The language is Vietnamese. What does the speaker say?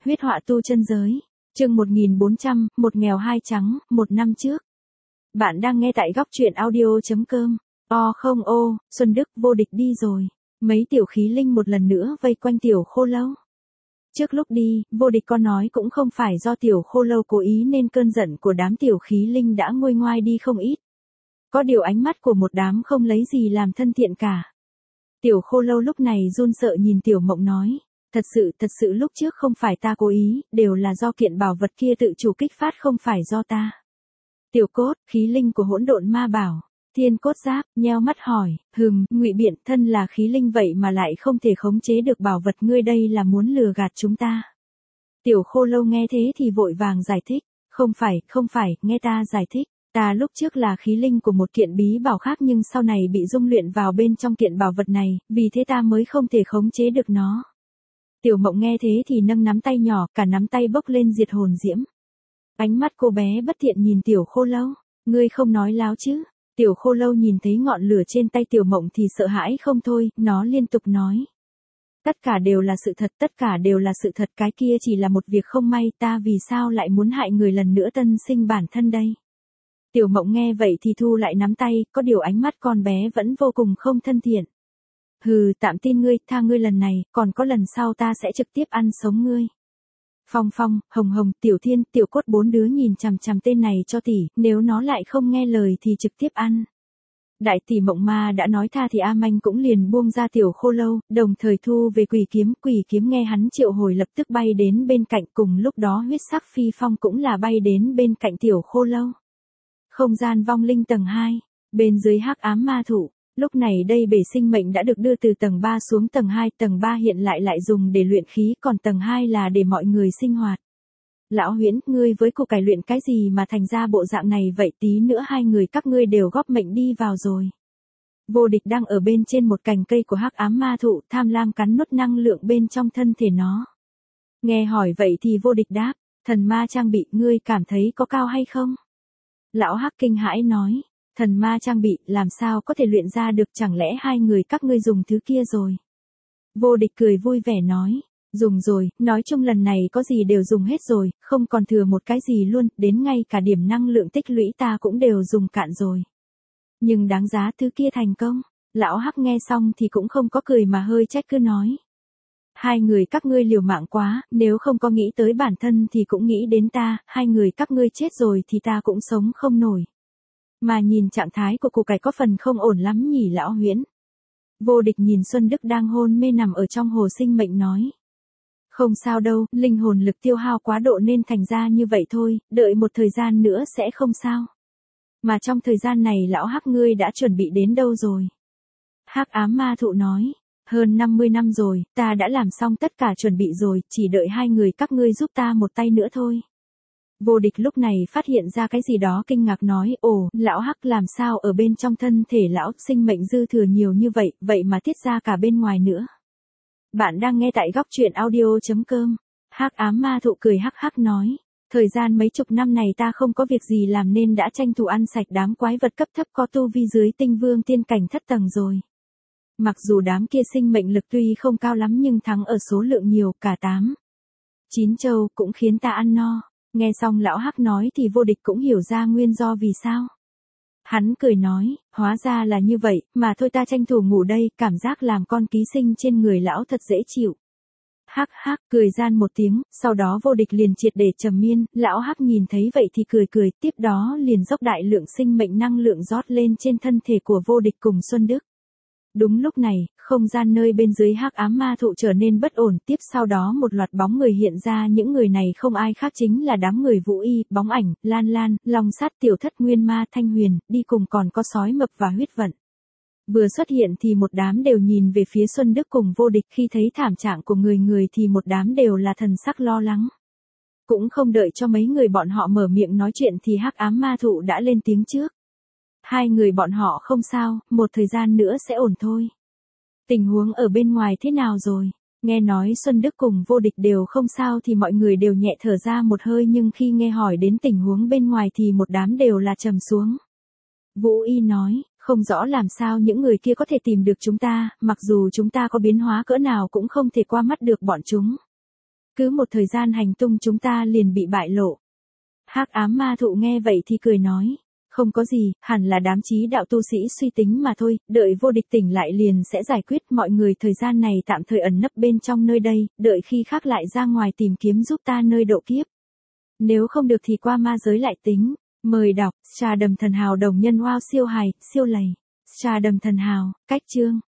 Huyết họa tu chân giới. Chương 1400, một nghèo hai trắng, một năm trước. Bạn đang nghe tại góc truyện audio.com. Không ô, Xuân Đức vô địch đi rồi. Mấy tiểu khí linh một lần nữa vây quanh tiểu khô lâu. Trước lúc đi, vô địch có nói cũng không phải do tiểu khô lâu cố ý nên cơn giận của đám tiểu khí linh đã nguôi ngoai đi không ít. Có điều ánh mắt của một đám không lấy gì làm thân thiện cả. Tiểu khô lâu lúc này run sợ nhìn tiểu mộng nói. Thật sự lúc trước không phải ta cố ý, đều là do kiện bảo vật kia tự chủ kích phát không phải do ta. Tiểu cốt, khí linh của hỗn độn ma bảo. Thiên cốt giáp, nheo mắt hỏi, ngụy biện thân là khí linh vậy mà lại không thể khống chế được bảo vật, ngươi đây là muốn lừa gạt chúng ta. Tiểu khô lâu nghe thế thì vội vàng giải thích, không phải, nghe ta giải thích. Ta lúc trước là khí linh của một kiện bí bảo khác nhưng sau này bị dung luyện vào bên trong kiện bảo vật này, vì thế ta mới không thể khống chế được nó. Tiểu mộng nghe thế thì nâng nắm tay nhỏ, cả nắm tay bốc lên diệt hồn diễm. Ánh mắt cô bé bất thiện nhìn tiểu khô lâu, ngươi không nói láo chứ. Tiểu khô lâu nhìn thấy ngọn lửa trên tay tiểu mộng thì sợ hãi không thôi, nó liên tục nói. Tất cả đều là sự thật, tất cả đều là sự thật, cái kia chỉ là một việc không may, ta vì sao lại muốn hại người lần nữa tân sinh bản thân đây. Tiểu mộng nghe vậy thì thu lại nắm tay, có điều ánh mắt con bé vẫn vô cùng không thân thiện. Tạm tin ngươi, tha ngươi lần này, còn có lần sau ta sẽ trực tiếp ăn sống ngươi. Phong, Hồng, Tiểu Thiên, Tiểu Cốt bốn đứa nhìn chằm chằm tên này cho tỷ, nếu nó lại không nghe lời thì trực tiếp ăn. Đại tỷ Mộng Ma đã nói tha thì A Manh cũng liền buông ra tiểu khô lâu, đồng thời thu về quỷ kiếm nghe hắn triệu hồi lập tức bay đến bên cạnh, cùng lúc đó huyết sắc phi phong cũng là bay đến bên cạnh tiểu khô lâu. Không gian vong linh tầng 2, bên dưới hắc ám ma thụ. Lúc này đây bể sinh mệnh đã được đưa từ tầng 3 xuống tầng 2, tầng 3 hiện lại dùng để luyện khí, còn tầng 2 là để mọi người sinh hoạt. Lão Huyễn, ngươi với củ cải luyện cái gì mà thành ra bộ dạng này vậy, tí nữa hai người các ngươi đều góp mệnh đi vào rồi. Vô địch đang ở bên trên một cành cây của hắc ám ma thụ, tham lam cắn nuốt năng lượng bên trong thân thể nó. Nghe hỏi vậy thì vô địch đáp, thần ma trang bị, ngươi cảm thấy có cao hay không? Lão hắc kinh hãi nói. Thần ma trang bị, làm sao có thể luyện ra được, chẳng lẽ hai người các ngươi dùng thứ kia rồi? Vô địch cười vui vẻ nói, dùng rồi, nói chung lần này có gì đều dùng hết rồi, không còn thừa một cái gì luôn, đến ngay cả điểm năng lượng tích lũy ta cũng đều dùng cạn rồi. Nhưng đáng giá thứ kia thành công. Lão hắc nghe xong thì cũng không có cười mà hơi trách cứ nói. Hai người các ngươi liều mạng quá, nếu không có nghĩ tới bản thân thì cũng nghĩ đến ta, hai người các ngươi chết rồi thì ta cũng sống không nổi. Mà nhìn trạng thái của củ cải có phần không ổn lắm nhỉ Lão Huyễn. Vô địch nhìn Xuân Đức đang hôn mê nằm ở trong hồ sinh mệnh nói. Không sao đâu, linh hồn lực tiêu hao quá độ nên thành ra như vậy thôi, đợi một thời gian nữa sẽ không sao. Mà trong thời gian này lão hắc ngươi đã chuẩn bị đến đâu rồi? Hắc ám ma thụ nói. Hơn 50 năm rồi, ta đã làm xong tất cả chuẩn bị rồi, chỉ đợi hai người các ngươi giúp ta một tay nữa thôi. Vô địch lúc này phát hiện ra cái gì đó kinh ngạc nói, lão hắc làm sao ở bên trong thân thể lão sinh mệnh dư thừa nhiều như vậy mà tiết ra cả bên ngoài nữa. Bạn đang nghe tại góc truyện audio.com. Hắc ám ma thụ cười hắc nói, thời gian mấy chục năm này ta không có việc gì làm nên đã tranh thủ ăn sạch đám quái vật cấp thấp có tu vi dưới tinh vương tiên cảnh thất tầng rồi. Mặc dù đám kia sinh mệnh lực tuy không cao lắm nhưng thắng ở số lượng nhiều, cả 8, 9 châu cũng khiến ta ăn no. Nghe xong lão hắc nói thì vô địch cũng hiểu ra nguyên do vì sao. Hắn cười nói, hóa ra là như vậy, mà thôi ta tranh thủ ngủ đây, cảm giác làm con ký sinh trên người lão thật dễ chịu. Hắc cười gian một tiếng, sau đó vô địch liền triệt để trầm miên, lão hắc nhìn thấy vậy thì cười, tiếp đó liền dốc đại lượng sinh mệnh năng lượng rót lên trên thân thể của vô địch cùng Xuân Đức. Đúng lúc này, không gian nơi bên dưới hắc ám ma thụ trở nên bất ổn, tiếp sau đó một loạt bóng người hiện ra, những người này không ai khác chính là đám người Vũ Y, Bóng Ảnh, Lan, Long Sát, Tiểu Thất, Nguyên Ma, Thanh Huyền, đi cùng còn có Sói Mập và Huyết Vận. Vừa xuất hiện thì một đám đều nhìn về phía Xuân Đức cùng vô địch, khi thấy thảm trạng của người thì một đám đều là thần sắc lo lắng. Cũng không đợi cho mấy người bọn họ mở miệng nói chuyện thì hắc ám ma thụ đã lên tiếng trước. Hai người bọn họ không sao, một thời gian nữa sẽ ổn thôi. Tình huống ở bên ngoài thế nào rồi? Nghe nói Xuân Đức cùng vô địch đều không sao thì mọi người đều nhẹ thở ra một hơi, nhưng khi nghe hỏi đến tình huống bên ngoài thì một đám đều là trầm xuống. Vũ Y nói, không rõ làm sao những người kia có thể tìm được chúng ta, mặc dù chúng ta có biến hóa cỡ nào cũng không thể qua mắt được bọn chúng. Cứ một thời gian hành tung chúng ta liền bị bại lộ. Hắc ám ma thụ nghe vậy thì cười nói. Không có gì, hẳn là đám chí đạo tu sĩ suy tính mà thôi, đợi vô địch tỉnh lại liền sẽ giải quyết mọi người thời gian này tạm thời ẩn nấp bên trong nơi đây, đợi khi khác lại ra ngoài tìm kiếm giúp ta nơi độ kiếp. Nếu không được thì qua ma giới lại tính. Mời đọc, Trà Đầm Thần Hào đồng nhân wow siêu hài, siêu lầy. Trà Đầm Thần Hào, cách chương.